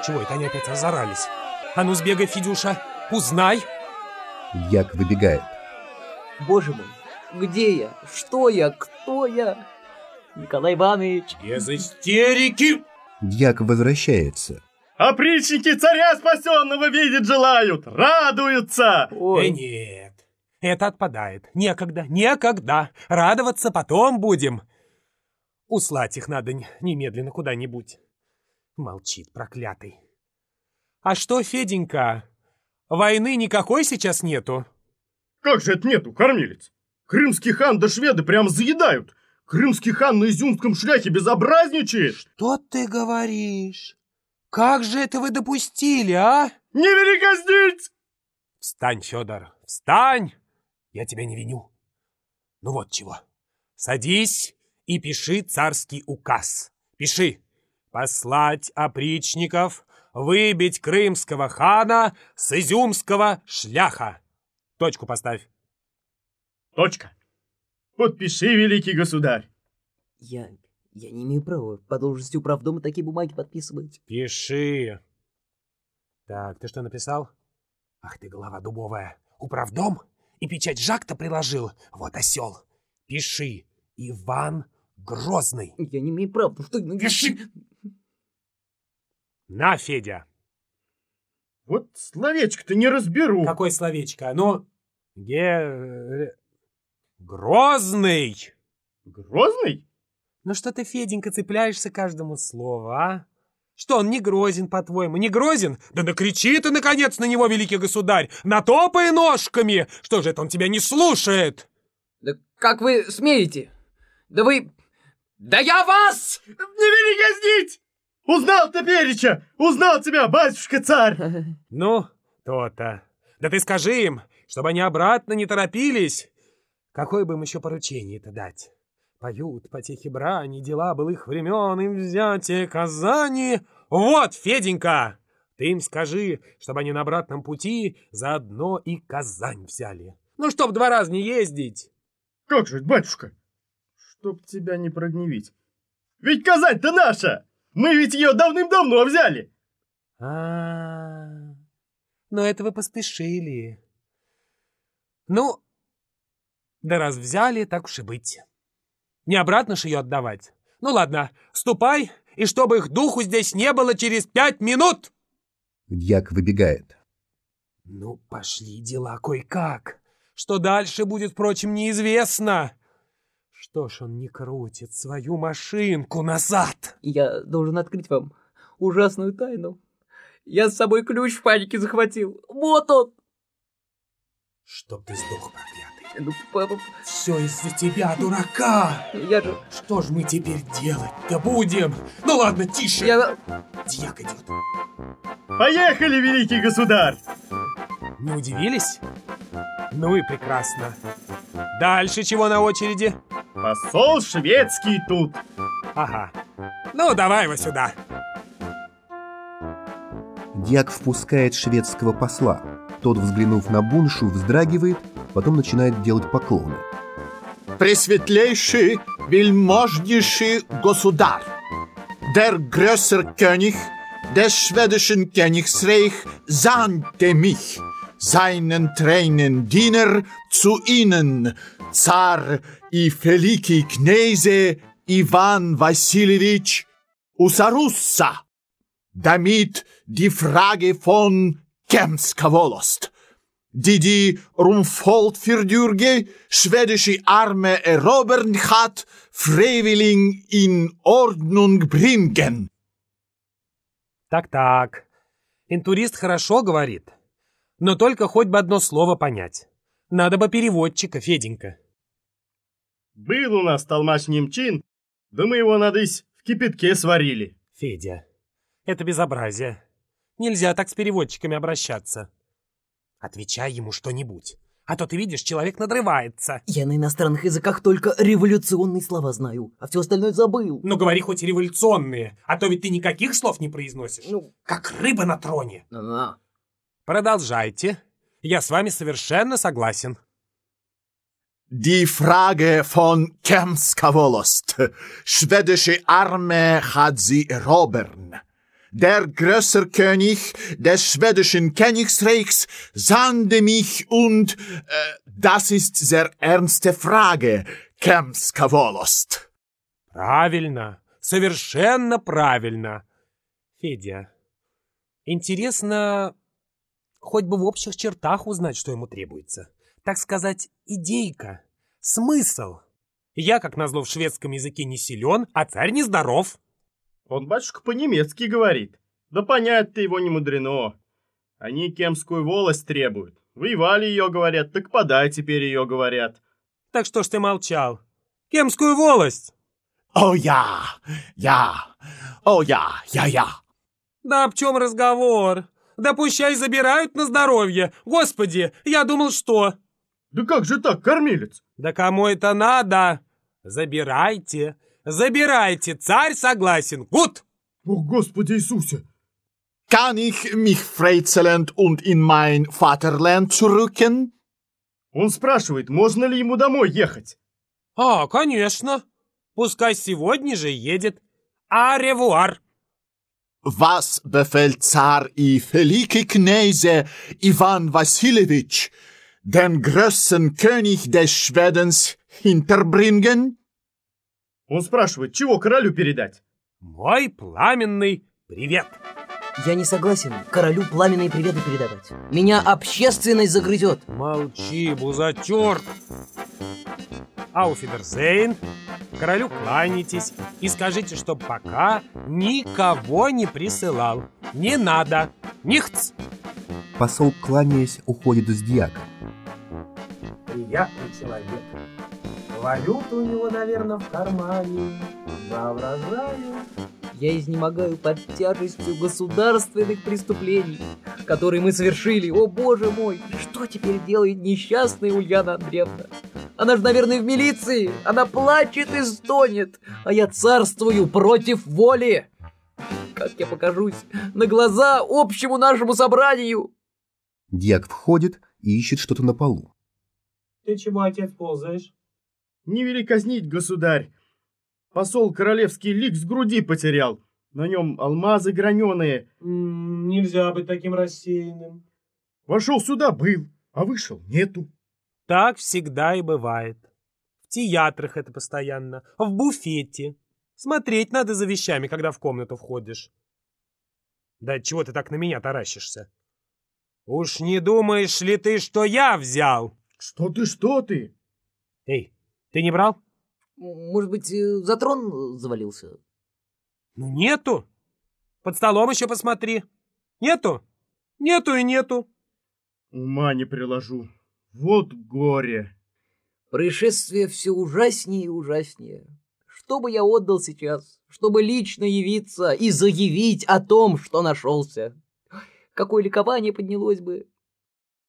Чего это они опять разорались? А ну сбегай, Федюша, узнай. Дьяк выбегает. Боже мой, где я? Что я? Кто я? Николай Иванович. Без истерики. Дьяк возвращается. Опричники царя спасенного видеть желают, радуются. Ой. Нет, это отпадает. Некогда. Радоваться потом будем. Услать их надо немедленно куда-нибудь. Молчит, проклятый. А что, Феденька, войны никакой сейчас нету? Как же это нету, кормилец? Крымский хан да шведы прям заедают. Крымский хан на изюмском шляхе безобразничает. Что ты говоришь? Как же это вы допустили, а? Не вели казнить! Встань, Федор, встань! Я тебя не виню. Ну вот чего. Садись и пиши царский указ. Пиши. Послать опричников выбить крымского хана с изюмского шляха. Точку поставь. Точка. Подпиши, великий государь. Я не имею права по должности управдома такие бумаги подписывать. Пиши. Так, ты что написал? Ах ты, голова дубовая. Управдом? И печать Жак-то приложил? Вот осел. Пиши. Иван Грозный. Я не имею права. Что... Пиши. На, Федя. Вот словечко-то не разберу. Какое словечко? Ну, Грозный. Грозный? Ну что ты, Феденька, цепляешься к каждому слову, а? Что, он не грозен, по-твоему? Не грозен? Да накричи ты, наконец, на него, великий государь! Натопай ножками! Что же это он тебя не слушает? Да как вы смеете? Да вы... Да я вас! Не вели казнить! Узнал топереча! Узнал тебя, батюшка-царь! Ну, то-то. Да ты скажи им, чтобы они обратно не торопились. Какое бы им еще поручение-то дать? Поют потехи брани, дела былых времен, им взятие Казани. Вот, Феденька, ты им скажи, чтобы они на обратном пути заодно и Казань взяли. Ну, чтоб 2 раза не ездить. Как же это, батюшка? Чтоб тебя не прогневить. Ведь Казань-то наша! Мы ведь ее давным-давно взяли. Но это вы поспешили. Ну, да раз взяли, так уж и быть. Не обратно ж ее отдавать. Ну ладно, ступай, и чтобы их духу здесь не было через 5 минут. Дьяк выбегает. Ну, пошли дела кое-как. Что дальше будет, впрочем, неизвестно. Что ж он не крутит свою машинку назад? Я должен открыть вам ужасную тайну. Я с собой ключ в панике захватил. Вот он! Чтоб ты сдох, проклятый. Ну, папа... Все из-за тебя, дурака! Я же... Что ж мы теперь делать-то будем? Ну ладно, тише! Дьяк идет. Поехали, великий государь! Не удивились? Ну и прекрасно. Дальше чего на очереди? Посол шведский тут. Ага. Ну, давай его сюда. Дьяк впускает шведского посла. Тот, взглянув на Буншу, вздрагивает, потом начинает делать поклоны. Пресветлейший, вельможнейший государь, der größer König des schwedischen Königsreich sandte mich, seinen treuen Diener, zu Ihnen, Zar и великий князе Иван Васильевич Усарусса, damit die Frage von Kemska Wolost, die Rumfoltfürdürge schwedische Arme erobern hat, freiwillig in Ordnung bringen. Так-так. Интурист хорошо говорит, но только хоть бы одно слово понять. Надо бы переводчика, Феденька. Был у нас толмач немчин, да мы его, надысь, в кипятке сварили. Федя, это безобразие. Нельзя так с переводчиками обращаться. Отвечай ему что-нибудь, а то ты видишь, человек надрывается. Я на иностранных языках только революционные слова знаю, а все остальное забыл. Ну говори хоть и революционные, а то ведь ты никаких слов не произносишь. Ну, как рыба на троне. А-а. Продолжайте. Я с вами совершенно согласен. Die Frage von Kemska Wolost. Schwedische Arme hat sie erobern. der Größerkönig des schwedischen Königsreichs, sandte mich und, das ist sehr ernste Frage, Kemska Volost. Правильно, совершенно правильно. Федя, интересно, хоть бы в общих чертах узнать, что ему требуется. Так сказать, идейка, смысл. Я, как назло, в шведском языке не силен, а царь нездоров. Он, батюшка, по-немецки говорит. Да понять-то его не мудрено. Они Кемскую волость требуют. Воевали ее, говорят, так подай теперь ее, говорят. Так что ж ты молчал? Кемскую волость? Oh ja, ja, oh ja, ja, ja. Да об чем разговор? Да пущай забирают на здоровье. Господи, я думал, что... Да как же так, кормилец? Да кому это надо? Забирайте, забирайте, царь согласен. Гуд! О, Господи Иисусе! Kann ich mich freizelend und in mein Vaterland zurücken? Он спрашивает, можно ли ему домой ехать. А, конечно. Пускай сегодня же едет. Аревуар. Was befehlt Zar i Великий князь Ivan Васильевич, den größten König des Schwedens hinterbringen? Он спрашивает, чего королю передать. Мой пламенный привет. Я не согласен королю пламенные приветы передавать. Меня общественность загрызет. Молчи, бузатер. Ауфидерзейн, королю кланяйтесь и скажите, чтоб пока никого не присылал. Не надо. Нихц. Посол, кланяясь, уходит из дьяка. Приятный человек. Валюта у него, наверное, в кармане. Воображаю. Я изнемогаю под тяжестью государственных преступлений, которые мы совершили. О, боже мой, что теперь делает несчастная Ульяна Андреевна? Она же, наверное, в милиции. Она плачет и стонет, а я царствую против воли. Как я покажусь на глаза общему нашему собранию? Дьяк входит и ищет что-то на полу. Ты чего, отец, ползаешь? Не вели казнить, государь. Посол королевский лик с груди потерял. На нем алмазы граненые. Нельзя быть таким рассеянным. Вошел сюда, был, а вышел нету. Так всегда и бывает. В театрах это постоянно, в буфете. Смотреть надо за вещами, когда в комнату входишь. Да чего ты так на меня таращишься? Уж не думаешь ли ты, что я взял? Что ты? Эй, ты не брал? Может быть, за трон завалился? Ну, нету. Под столом еще посмотри. Нету? Нету и нету. Ума не приложу. Вот горе. Происшествие все ужаснее и ужаснее. Что бы я отдал сейчас, чтобы лично явиться и заявить о том, что нашелся? Какое ликование поднялось бы.